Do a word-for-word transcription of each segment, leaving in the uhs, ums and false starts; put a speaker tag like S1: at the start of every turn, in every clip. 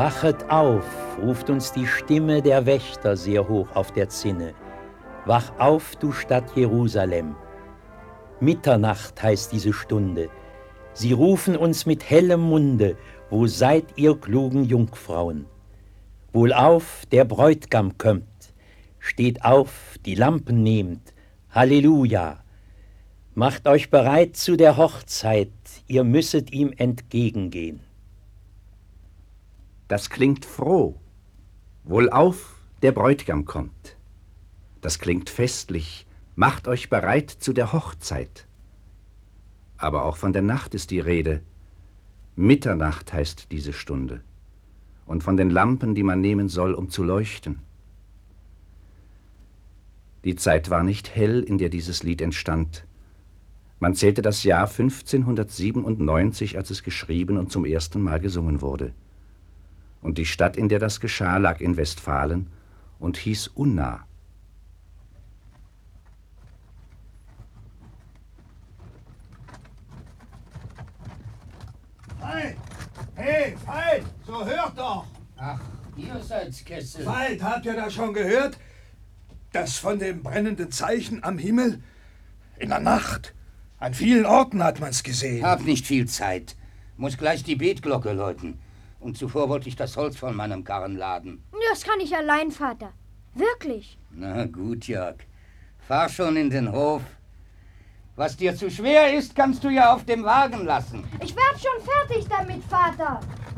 S1: Wachet auf, ruft uns die Stimme der Wächter sehr hoch auf der Zinne. Wach auf, du Stadt Jerusalem. Mitternacht heißt diese Stunde. Sie rufen uns mit hellem Munde, wo seid ihr klugen Jungfrauen? Wohlauf, der Bräutigam kömmt. Steht auf, die Lampen nehmt. Halleluja! Macht euch bereit zu der Hochzeit, ihr müsset ihm entgegengehen.
S2: Das klingt froh. Wohlauf, der Bräutigam kommt. Das klingt festlich. Macht euch bereit zu der Hochzeit. Aber auch von der Nacht ist die Rede. Mitternacht heißt diese Stunde. Und von den Lampen, die man nehmen soll, um zu leuchten. Die Zeit war nicht hell, in der dieses Lied entstand. Man zählte das Jahr fünfzehnhundertsiebenundneunzig, als es geschrieben und zum ersten Mal gesungen wurde. Und die Stadt, in der das geschah, lag in Westfalen und hieß Unna.
S3: Veit! Hey, Veit! So hört doch!
S4: Ach, ihr seid's, Kessel.
S3: Veit, habt ihr das schon gehört? Das von dem brennenden Zeichen am Himmel? In der Nacht. An vielen Orten hat man's gesehen.
S4: Hab nicht viel Zeit. Muss gleich die Betglocke läuten. Und zuvor wollte ich das Holz von meinem Karren laden.
S5: Das kann ich allein, Vater. Wirklich.
S4: Na gut, Jörg. Fahr schon in den Hof. Was dir zu schwer ist, kannst du ja auf dem Wagen lassen.
S5: Ich werd schon fertig damit, Vater.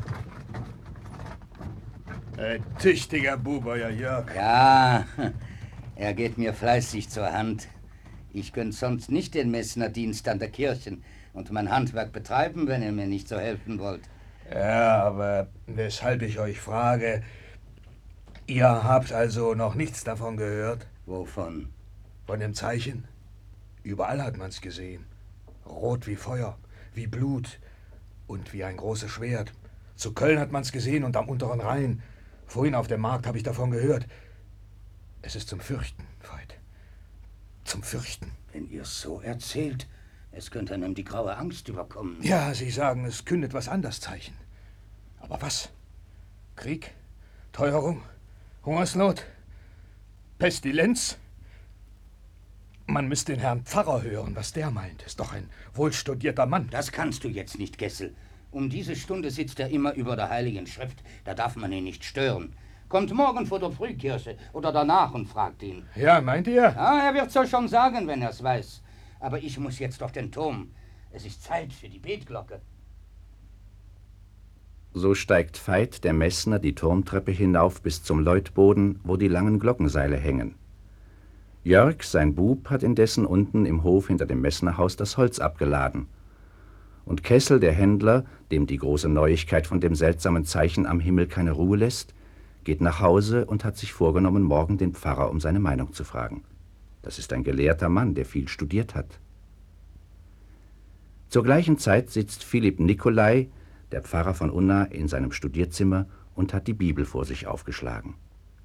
S3: Ein tüchtiger Bub, euer Jörg.
S4: Ja, er geht mir fleißig zur Hand. Ich könnte sonst nicht den Messnerdienst an der Kirche und mein Handwerk betreiben, wenn ihr mir nicht so helfen wollt.
S3: Ja, aber weshalb ich euch frage, ihr habt also noch nichts davon gehört?
S4: Wovon?
S3: Von dem Zeichen? Überall hat man's gesehen. Rot wie Feuer, wie Blut und wie ein großes Schwert. Zu Köln hat man's gesehen und am unteren Rhein. Vorhin auf dem Markt habe ich davon gehört. Es ist zum Fürchten, Veit. Zum Fürchten.
S4: Wenn ihr so erzählt, es könnte einem die graue Angst überkommen.
S3: Ja, Sie sagen, es kündet was an, das Zeichen. Aber was? Krieg? Teuerung? Hungersnot? Pestilenz? Man müsste den Herrn Pfarrer hören, was der meint. Ist doch ein wohlstudierter Mann.
S4: Das kannst du jetzt nicht, Gessel. Um diese Stunde sitzt er immer über der Heiligen Schrift. Da darf man ihn nicht stören. Kommt morgen vor der Frühkirche oder danach und fragt ihn.
S3: Ja, meint ihr?
S4: Ja, er wird's euch schon sagen, wenn er's weiß. Aber ich muss jetzt auf den Turm. Es ist Zeit für die Betglocke.
S2: So steigt Veit, der Messner, die Turmtreppe hinauf bis zum Läutboden, wo die langen Glockenseile hängen. Jörg, sein Bub, hat indessen unten im Hof hinter dem Messnerhaus das Holz abgeladen. Und Kessel, der Händler, dem die große Neuigkeit von dem seltsamen Zeichen am Himmel keine Ruhe lässt, geht nach Hause und hat sich vorgenommen, morgen den Pfarrer um seine Meinung zu fragen. Das ist ein gelehrter Mann, der viel studiert hat. Zur gleichen Zeit sitzt Philipp Nicolai, der Pfarrer von Unna, in seinem Studierzimmer und hat die Bibel vor sich aufgeschlagen.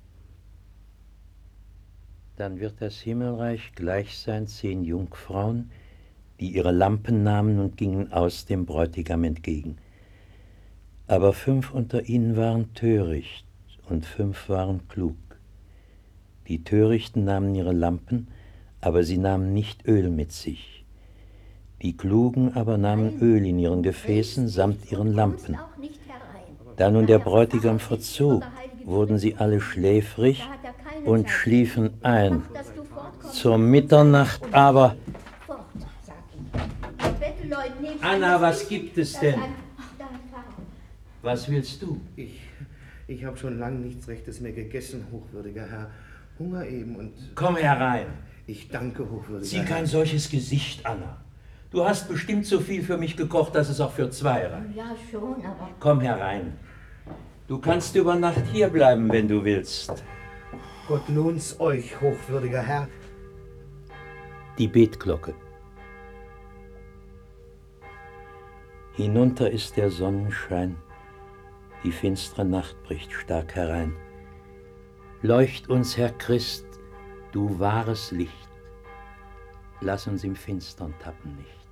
S1: Dann wird das Himmelreich gleich sein zehn Jungfrauen, die ihre Lampen nahmen und gingen aus dem Bräutigam entgegen. Aber fünf unter ihnen waren töricht und fünf waren klug. Die Törichten nahmen ihre Lampen, aber sie nahmen nicht Öl mit sich. Die Klugen aber nahmen Öl in ihren Gefäßen samt ihren Lampen. Da nun der Bräutigam verzog, wurden sie alle schläfrig und schliefen ein. Zur Mitternacht aber... Anna, was gibt es denn? Was willst du?
S6: Ich, ich habe schon lange nichts Rechtes mehr gegessen, hochwürdiger Herr. Hunger eben und...
S1: Komm herein.
S6: Ich danke, hochwürdiger
S1: Zieh
S6: Herr.
S1: kein solches Gesicht, Anna. Du hast bestimmt so viel für mich gekocht, dass es auch für zwei reicht.
S5: Ja, schon, aber...
S1: Komm herein. Du kannst über Nacht hier bleiben, wenn du willst.
S6: Gott lohn's euch, hochwürdiger Herr.
S1: Die Betglocke. Hinunter ist der Sonnenschein, die finstere Nacht bricht stark herein. Leucht uns, Herr Christ, du wahres Licht, lass uns im Finstern tappen nicht.